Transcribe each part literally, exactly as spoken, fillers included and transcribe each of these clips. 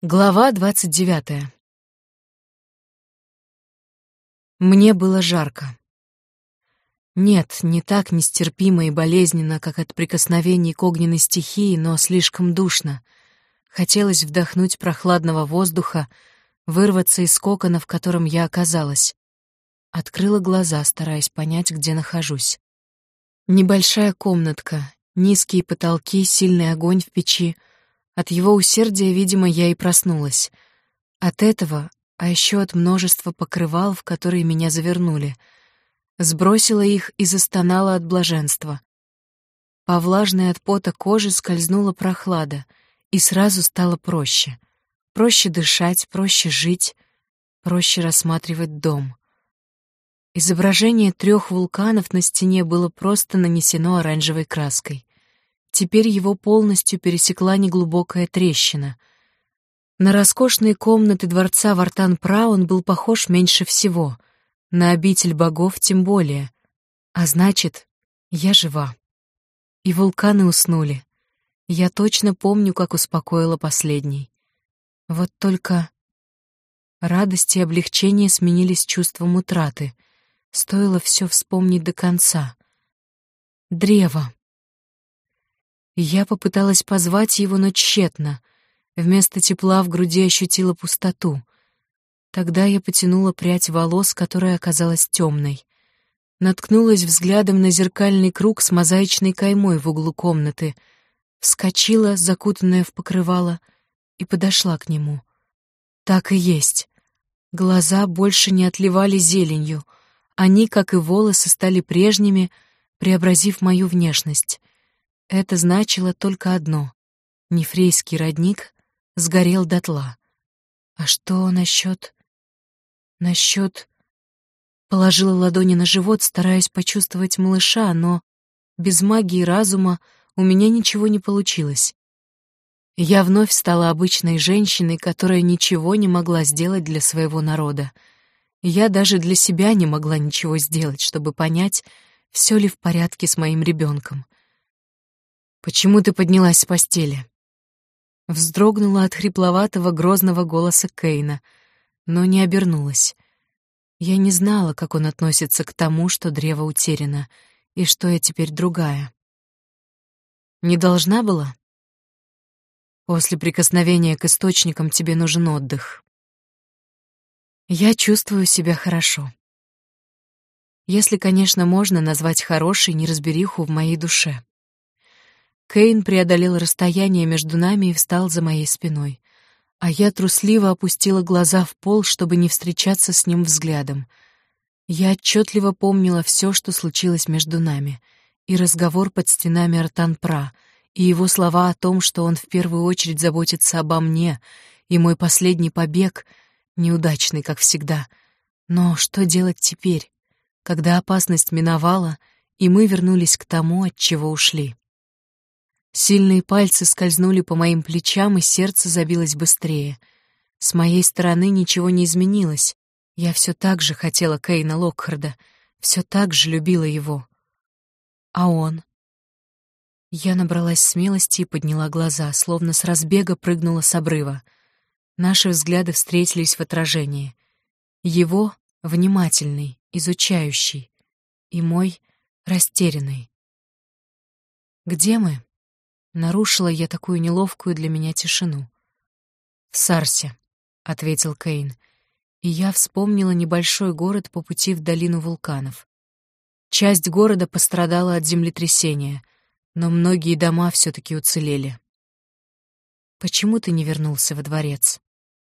Глава двадцать девятая. Мне было жарко. Нет, не так нестерпимо и болезненно, как от прикосновений к огненной стихии, но слишком душно. Хотелось вдохнуть прохладного воздуха, вырваться из кокона, в котором я оказалась. Открыла глаза, стараясь понять, где нахожусь. Небольшая комнатка, низкие потолки, сильный огонь в печи. От его усердия, видимо, я и проснулась. От этого, а еще от множества покрывал, в которые меня завернули. Сбросила их и застонала от блаженства. По влажной от пота коже скользнула прохлада, и сразу стало проще. Проще дышать, проще жить, проще рассматривать дом. Изображение трех вулканов на стене было просто нанесено оранжевой краской. Теперь его полностью пересекла неглубокая трещина. На роскошные комнаты дворца Вартан-Пра он был похож меньше всего, на обитель богов тем более. А значит, я жива. И вулканы уснули. Я точно помню, как успокоила последний. Вот только радость и облегчение сменились чувством утраты. Стоило все вспомнить до конца. Древо. Я попыталась позвать его, но тщетно. Вместо тепла в груди ощутила пустоту. Тогда я потянула прядь волос, которая оказалась темной. Наткнулась взглядом на зеркальный круг с мозаичной каймой в углу комнаты. Вскочила, закутанная в покрывало, и подошла к нему. Так и есть. Глаза больше не отливали зеленью. Они, как и волосы, стали прежними, преобразив мою внешность. Это значило только одно — нефрейский родник сгорел дотла. А что насчет... насчет... Положила ладони на живот, стараясь почувствовать малыша, но без магии разума у меня ничего не получилось. Я вновь стала обычной женщиной, которая ничего не могла сделать для своего народа. Я даже для себя не могла ничего сделать, чтобы понять, все ли в порядке с моим ребенком. «Почему ты поднялась с постели?» Вздрогнула от хрипловатого грозного голоса Кейна, но не обернулась. Я не знала, как он относится к тому, что древо утеряно, и что я теперь другая. «Не должна была?» «После прикосновения к источникам тебе нужен отдых». Я чувствую себя хорошо. Если, конечно, можно назвать хорошей неразбериху в моей душе. Кейн преодолел расстояние между нами и встал за моей спиной, а я трусливо опустила глаза в пол, чтобы не встречаться с ним взглядом. Я отчетливо помнила все, что случилось между нами, и разговор под стенами Артан-Пра, и его слова о том, что он в первую очередь заботится обо мне, и мой последний побег — неудачный, как всегда. Но что делать теперь, когда опасность миновала, и мы вернулись к тому, от чего ушли? Сильные пальцы скользнули по моим плечам, и сердце забилось быстрее. С моей стороны ничего не изменилось. Я все так же хотела Кейна Локхарда, все так же любила его. А он? Я набралась смелости и подняла глаза, словно с разбега прыгнула с обрыва. Наши взгляды встретились в отражении. Его — внимательный, изучающий, и мой — растерянный. «Где мы?» — нарушила я такую неловкую для меня тишину. «В Сарсе», — ответил Кейн, и я вспомнила небольшой город по пути в долину вулканов. Часть города пострадала от землетрясения, но многие дома все-таки уцелели. «Почему ты не вернулся во дворец?»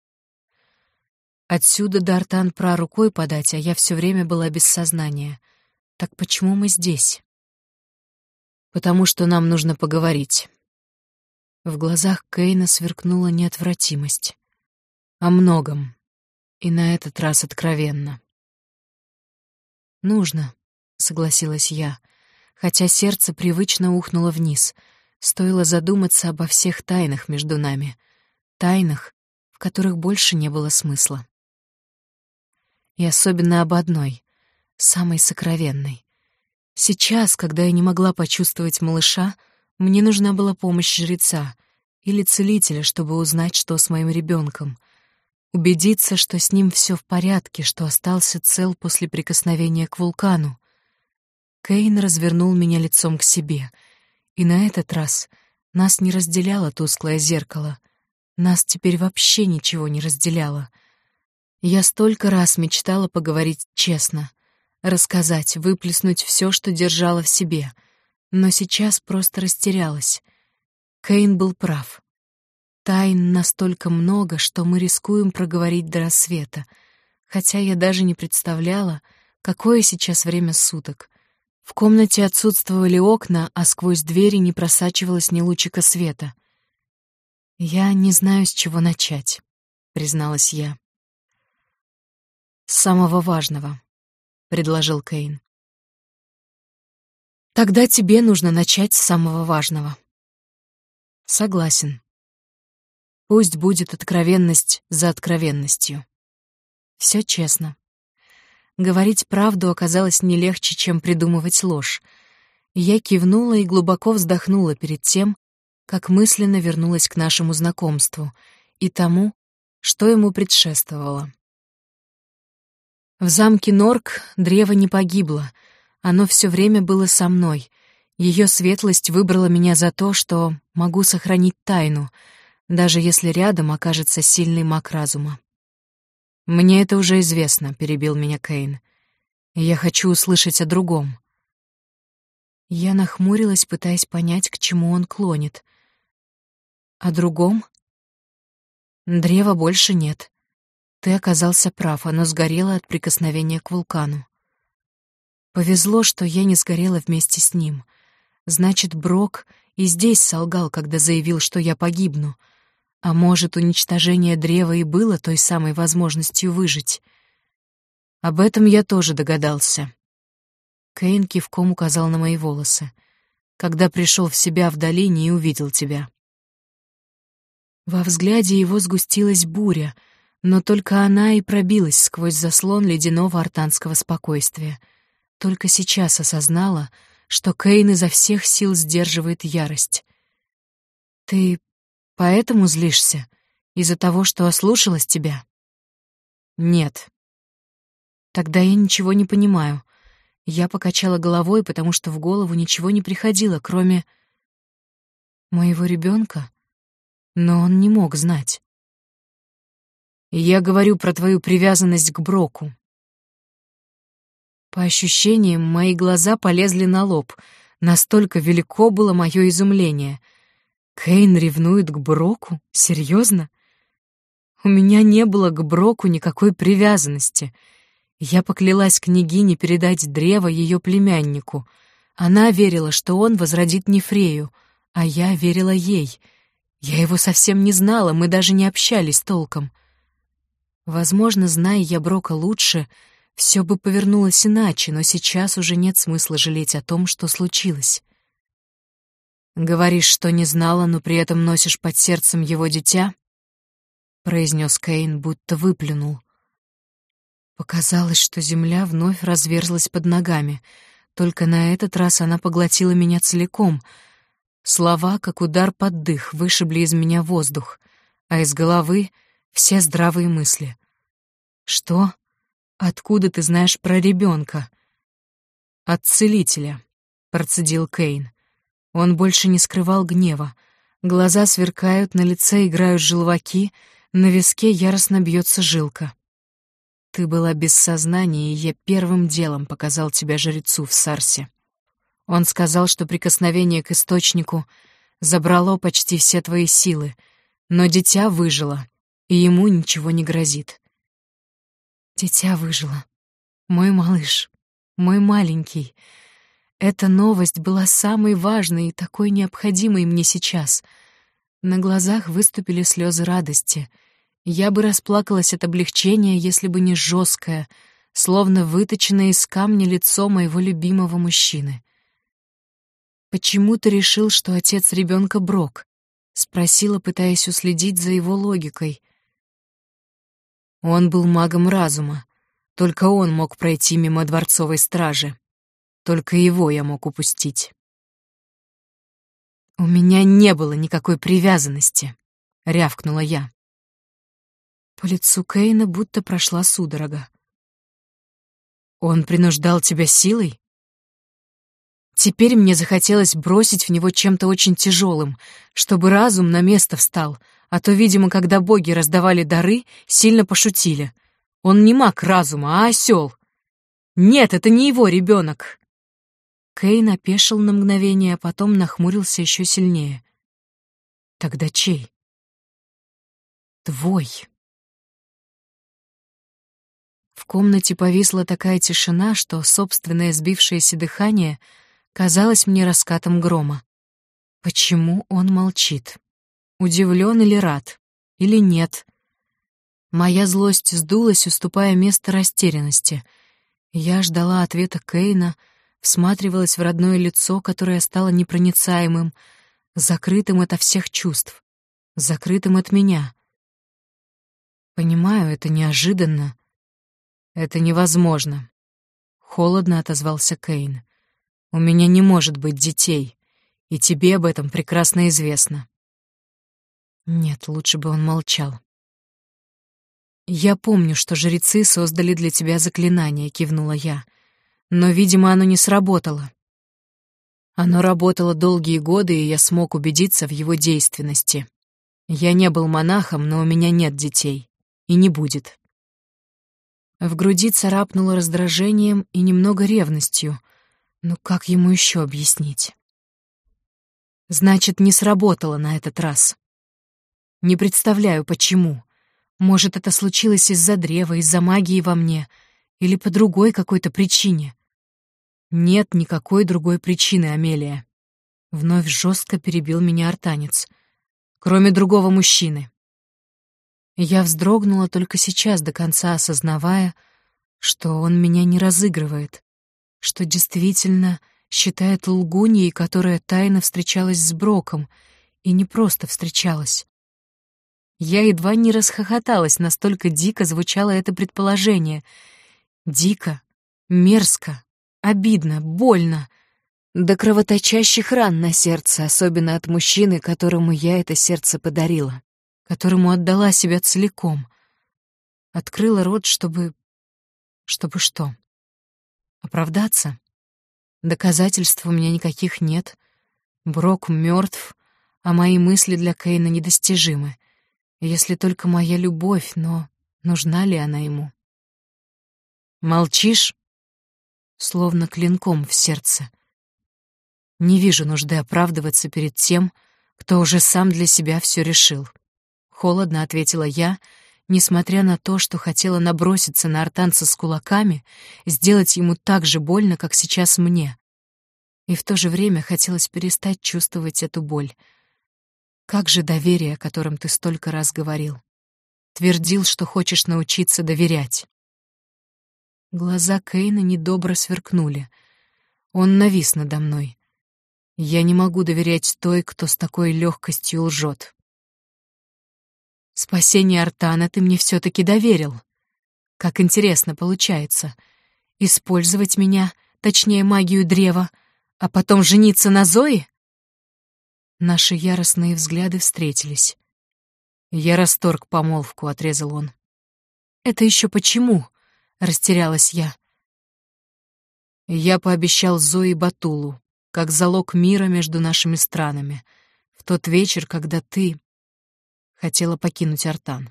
Отсюда до Артан-Пра рукой подать, а я все время была без сознания. Так почему мы здесь? «Потому что нам нужно поговорить». В глазах Кейна сверкнула неотвратимость. О многом. И на этот раз откровенно. «Нужно», — согласилась я, хотя сердце привычно ухнуло вниз. Стоило задуматься обо всех тайнах между нами. Тайнах, в которых больше не было смысла. И особенно об одной, самой сокровенной. Сейчас, когда я не могла почувствовать малыша, мне нужна была помощь жреца, или целителя, чтобы узнать, что с моим ребенком, убедиться, что с ним все в порядке, что остался цел после прикосновения к вулкану. Кейн развернул меня лицом к себе, и на этот раз нас не разделяло тусклое зеркало. Нас теперь вообще ничего не разделяло. Я столько раз мечтала поговорить честно, рассказать, выплеснуть все, что держала в себе, но сейчас просто растерялась. Кейн был прав. Тайн настолько много, что мы рискуем проговорить до рассвета, хотя я даже не представляла, какое сейчас время суток. В комнате отсутствовали окна, а сквозь двери не просачивалось ни лучика света. «Я не знаю, с чего начать», — призналась я. «С самого важного», — предложил Кейн. «Тогда тебе нужно начать с самого важного». «Согласен. Пусть будет откровенность за откровенностью. Все честно. Говорить правду оказалось не легче, чем придумывать ложь. Я кивнула и глубоко вздохнула перед тем, как мысленно вернулась к нашему знакомству и тому, что ему предшествовало. В замке Норк древо не погибло, оно все время было со мной. Ее светлость выбрала меня за то, что могу сохранить тайну, даже если рядом окажется сильный маг разума. «Мне это уже известно», — перебил меня Кейн. «Я хочу услышать о другом». Я нахмурилась, пытаясь понять, к чему он клонит. «О другом?» «Древа больше нет. Ты оказался прав, оно сгорело от прикосновения к вулкану. Повезло, что я не сгорела вместе с ним. Значит, Брок и здесь солгал, когда заявил, что я погибну. А может, уничтожение древа и было той самой возможностью выжить? Об этом я тоже догадался». Кейн кивком указал на мои волосы. «Когда пришел в себя в долине и увидел тебя». Во взгляде его сгустилась буря, но только она и пробилась сквозь заслон ледяного артанского спокойствия. Только сейчас осознала, что Кейн изо всех сил сдерживает ярость. «Ты поэтому злишься? Из-за того, что ослушалась тебя?» «Нет». «Тогда я ничего не понимаю». Я покачала головой, потому что в голову ничего не приходило, кроме моего ребенка. Но он не мог знать. «Я говорю про твою привязанность к Броку». По ощущениям, мои глаза полезли на лоб. Настолько велико было мое изумление. Кейн ревнует к Броку? Серьезно? У меня не было к Броку никакой привязанности. Я поклялась княгине передать древо ее племяннику. Она верила, что он возродит Нефрею, а я верила ей. Я его совсем не знала, мы даже не общались толком. Возможно, зная я Брока лучше, все бы повернулось иначе, но сейчас уже нет смысла жалеть о том, что случилось. «Говоришь, что не знала, но при этом носишь под сердцем его дитя?» — произнес Кейн, будто выплюнул. Показалось, что земля вновь разверзлась под ногами, только на этот раз она поглотила меня целиком. Слова, как удар под дых, вышибли из меня воздух, а из головы — все здравые мысли. «Что? Откуда ты знаешь про ребенка?» «От целителя», — процедил Кейн. Он больше не скрывал гнева. Глаза сверкают, на лице играют желваки, на виске яростно бьется жилка. «Ты была без сознания, и я первым делом показал тебя жрецу в Сарсе. Он сказал, что прикосновение к источнику забрало почти все твои силы, но дитя выжило, и ему ничего не грозит». Дитя выжило. Мой малыш, мой маленький. Эта новость была самой важной и такой необходимой мне сейчас. На глазах выступили слезы радости. Я бы расплакалась от облегчения, если бы не жесткое, словно выточенное из камня лицо моего любимого мужчины. «Почему ты решил, что отец ребенка Брок?» — спросила, пытаясь уследить за его логикой. Он был магом разума. Только он мог пройти мимо дворцовой стражи. Только его я мог упустить. У меня не было никакой привязанности, рявкнула я. По лицу Кейна будто прошла судорога. Он принуждал тебя силой? Теперь мне захотелось бросить в него чем-то очень тяжелым, чтобы разум на место встал, а то, видимо, когда боги раздавали дары, сильно пошутили. Он не маг разума, а осел. Нет, это не его ребенок. Кейн опешил на мгновение, а потом нахмурился еще сильнее. Тогда чей? Твой. В комнате повисла такая тишина, что собственное сбившееся дыхание казалось мне раскатом грома. Почему он молчит? Удивлен или рад? Или нет? Моя злость сдулась, уступая место растерянности. Я ждала ответа Кейна, всматривалась в родное лицо, которое стало непроницаемым, закрытым ото всех чувств, закрытым от меня. Понимаю, это неожиданно. Это невозможно. Холодно отозвался Кейн. У меня не может быть детей, и тебе об этом прекрасно известно. Нет, лучше бы он молчал. Я помню, что жрецы создали для тебя заклинание, кивнула я. Но, видимо, оно не сработало. Оно работало долгие годы, и я смог убедиться в его действенности. Я не был монахом, но у меня нет детей. И не будет. В груди царапнуло раздражением и немного ревностью. Ну как ему еще объяснить? Значит, не сработало на этот раз. Не представляю, почему. Может, это случилось из-за древа, из-за магии во мне, или по другой какой-то причине. Нет никакой другой причины, Амелия. Вновь жестко перебил меня артанец. Кроме другого мужчины. Я вздрогнула только сейчас, до конца осознавая, что он меня не разыгрывает, что действительно считает лгуньей, которая тайно встречалась с Броком, и не просто встречалась. Я едва не расхохоталась, настолько дико звучало это предположение. Дико, мерзко, обидно, больно, до кровоточащих ран на сердце, особенно от мужчины, которому я это сердце подарила, которому отдала себя целиком. Открыла рот, чтобы... Чтобы что? Оправдаться? Доказательств у меня никаких нет. Брок мертв, а мои мысли для Кейна недостижимы. Если только моя любовь, но нужна ли она ему? Молчишь? Словно клинком в сердце. Не вижу нужды оправдываться перед тем, кто уже сам для себя все решил. Холодно ответила я, несмотря на то, что хотела наброситься на артанца с кулаками, сделать ему так же больно, как сейчас мне. И в то же время хотелось перестать чувствовать эту боль. Как же доверие, о котором ты столько раз говорил? Твердил, что хочешь научиться доверять. Глаза Кейна недобро сверкнули. Он навис надо мной. Я не могу доверять той, кто с такой легкостью лжет. Спасение Артана ты мне все-таки доверил. Как интересно получается. Использовать меня, точнее магию древа, а потом жениться на Зое? Наши яростные взгляды встретились. «Я расторг помолвку», — отрезал он. «Это еще почему?» — растерялась я. Я пообещал Зое Батулу, как залог мира между нашими странами, в тот вечер, когда ты хотела покинуть Артан.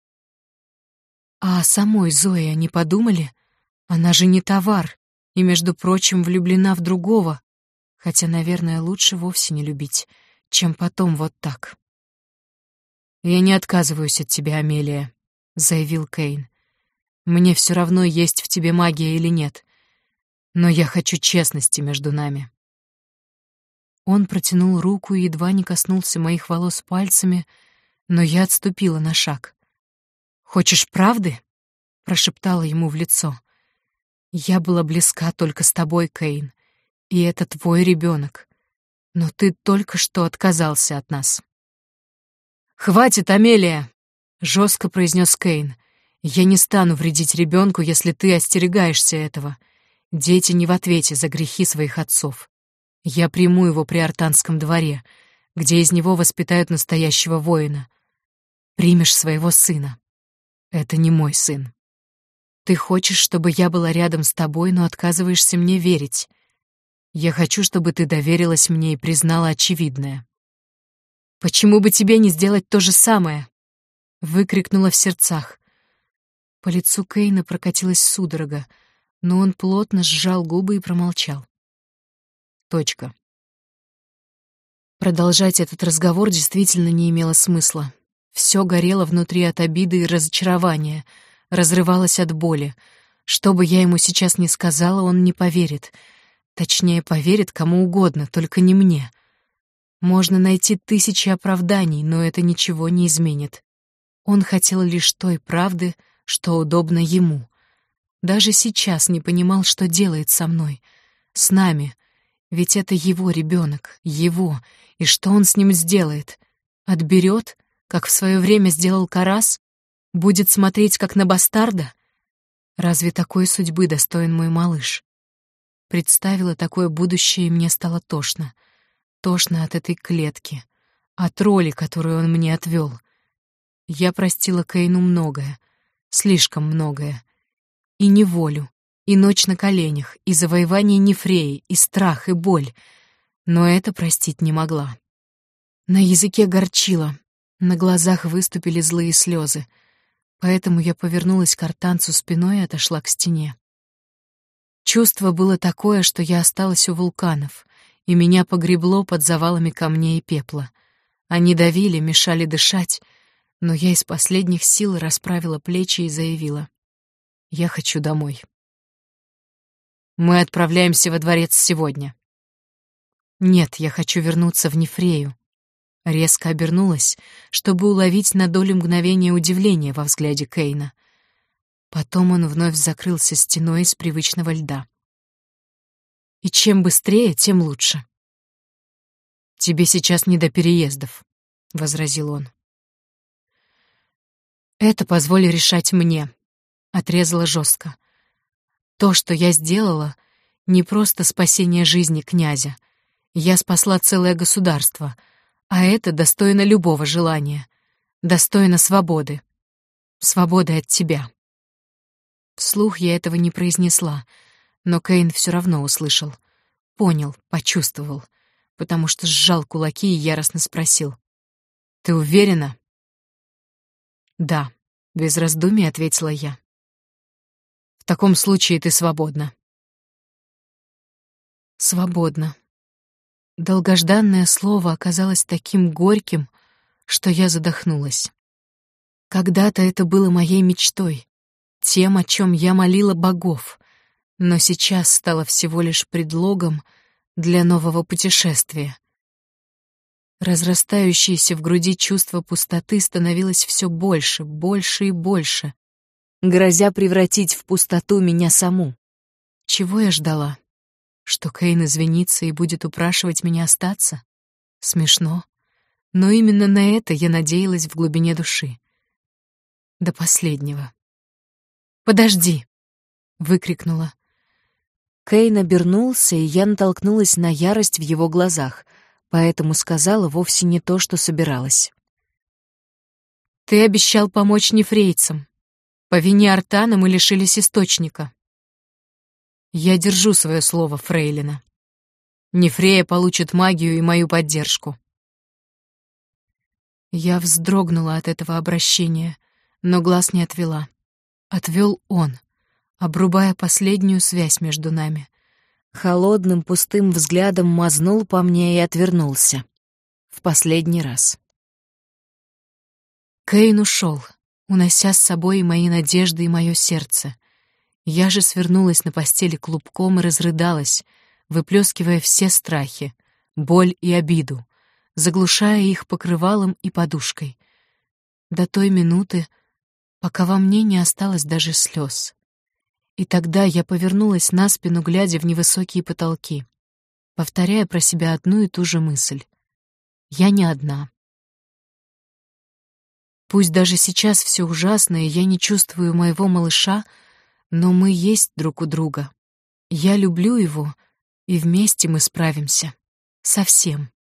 А о самой Зое не подумали? Она же не товар и, между прочим, влюблена в другого, хотя, наверное, лучше вовсе не любить, чем потом вот так. «Я не отказываюсь от тебя, Амелия», — заявил Кейн. «Мне все равно, есть в тебе магия или нет, но я хочу честности между нами». Он протянул руку и едва не коснулся моих волос пальцами, но я отступила на шаг. «Хочешь правды?» — прошептала ему в лицо. «Я была близка только с тобой, Кейн, и это твой ребенок. Но ты только что отказался от нас». «Хватит, Амелия!» — жестко произнес Кейн. «Я не стану вредить ребенку, если ты остерегаешься этого. Дети не в ответе за грехи своих отцов. Я приму его при артанском дворе. где из него воспитают настоящего воина. Примешь своего сына. Это не мой сын. Ты хочешь, чтобы я была рядом с тобой, но отказываешься мне верить. Я хочу, чтобы ты доверилась мне и признала очевидное. Почему бы тебе не сделать то же самое? Выкрикнула в сердцах. По лицу Кейна прокатилась судорога, но он плотно сжал губы и промолчал. Точка. Продолжать этот разговор действительно не имело смысла. Все горело внутри от обиды и разочарования, разрывалось от боли. Что бы я ему сейчас ни сказала, он не поверит. Точнее, поверит кому угодно, только не мне. Можно найти тысячи оправданий, но это ничего не изменит. Он хотел лишь той правды, что удобно ему. Даже сейчас не понимал, что делает со мной, с нами. Ведь это его ребенок, его, и что он с ним сделает? Отберет, как в свое время сделал Карас? Будет смотреть, как на бастарда? Разве такой судьбы достоин мой малыш? Представила такое будущее, и мне стало тошно. Тошно от этой клетки, от роли, которую он мне отвел. Я простила Кейну многое, слишком многое. И неволю, и ночь на коленях, и завоевание Нефреи, и страх, и боль. Но это простить не могла. На языке горчило, на глазах выступили злые слезы. Поэтому я повернулась к артанцу спиной и отошла к стене. Чувство было такое, что я осталась у вулканов, и меня погребло под завалами камней и пепла. Они давили, мешали дышать, но я из последних сил расправила плечи и заявила: «Я хочу домой. Мы отправляемся во дворец сегодня». «Нет, я хочу вернуться в Нефрею». Резко обернулась, чтобы уловить на долю мгновения удивления во взгляде Кейна. Потом он вновь закрылся стеной из привычного льда. «И чем быстрее, тем лучше». «Тебе сейчас не до переездов», — возразил он. «Это позволь решать мне», — отрезала жестко. «То, что я сделала, не просто спасение жизни князя. Я спасла целое государство, а это достойно любого желания, достойно свободы. Свободы от тебя». Вслух я этого не произнесла, но Кейн все равно услышал. Понял, почувствовал, потому что сжал кулаки и яростно спросил: «Ты уверена?» «Да», — без раздумий ответила я. «В таком случае ты свободна». «Свободна». Долгожданное слово оказалось таким горьким, что я задохнулась. Когда-то это было моей мечтой, тем, о чем я молила богов, но сейчас стало всего лишь предлогом для нового путешествия. Разрастающееся в груди чувство пустоты становилось все больше, больше и больше, грозя превратить в пустоту меня саму. Чего я ждала? Что Кейн извинится и будет упрашивать меня остаться? Смешно. Но именно на это я надеялась в глубине души. До последнего. «Подожди!» — выкрикнула. Кейн обернулся, и я натолкнулась на ярость в его глазах, поэтому сказала вовсе не то, что собиралась. «Ты обещал помочь нефрейцам. По вине Артана мы лишились источника». «Я держу свое слово, фрейлина. Нефрея получит магию и мою поддержку». Я вздрогнула от этого обращения, но глаз не отвела. Отвел он, обрубая последнюю связь между нами. Холодным пустым взглядом мазнул по мне и отвернулся. В последний раз. Кейн ушел, унося с собой и мои надежды, и мое сердце. Я же свернулась на постели клубком и разрыдалась, выплескивая все страхи, боль и обиду, заглушая их покрывалом и подушкой. До той минуты, пока во мне не осталось даже слез. И тогда я повернулась на спину, глядя в невысокие потолки, повторяя про себя одну и ту же мысль. Я не одна. Пусть даже сейчас все ужасно, и я не чувствую моего малыша, но мы есть друг у друга. Я люблю его, и вместе мы справимся. Со всем.